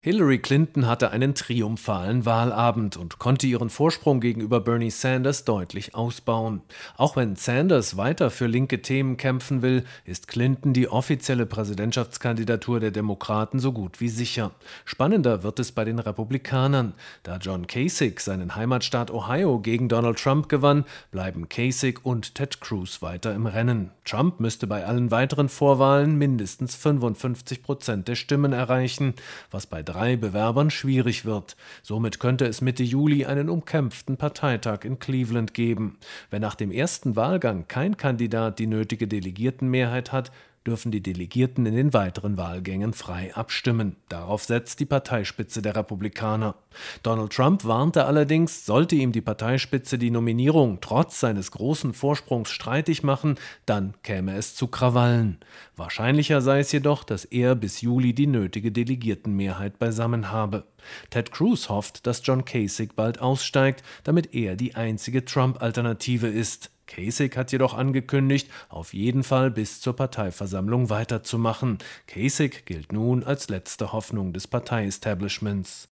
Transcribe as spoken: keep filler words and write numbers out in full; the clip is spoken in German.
Hillary Clinton hatte einen triumphalen Wahlabend und konnte ihren Vorsprung gegenüber Bernie Sanders deutlich ausbauen. Auch wenn Sanders weiter für linke Themen kämpfen will, ist Clinton die offizielle Präsidentschaftskandidatur der Demokraten so gut wie sicher. Spannender wird es bei den Republikanern. Da John Kasich seinen Heimatstaat Ohio gegen Donald Trump gewann, bleiben Kasich und Ted Cruz weiter im Rennen. Trump müsste bei allen weiteren Vorwahlen mindestens fünfundfünfzig Prozent der Stimmen erreichen, was bei drei Bewerbern schwierig wird. Somit könnte es Mitte Juli einen umkämpften Parteitag in Cleveland geben. Wenn nach dem ersten Wahlgang kein Kandidat die nötige Delegiertenmehrheit hat, dürfen die Delegierten in den weiteren Wahlgängen frei abstimmen. Darauf setzt die Parteispitze der Republikaner. Donald Trump warnte allerdings, sollte ihm die Parteispitze die Nominierung trotz seines großen Vorsprungs streitig machen, dann käme es zu Krawallen. Wahrscheinlicher sei es jedoch, dass er bis Juli die nötige Delegiertenmehrheit beisammen habe. Ted Cruz hofft, dass John Kasich bald aussteigt, damit er die einzige Trump-Alternative ist. Kasich hat jedoch angekündigt, auf jeden Fall bis zur Parteiversammlung weiterzumachen. Kasich gilt nun als letzte Hoffnung des Partei-Establishments.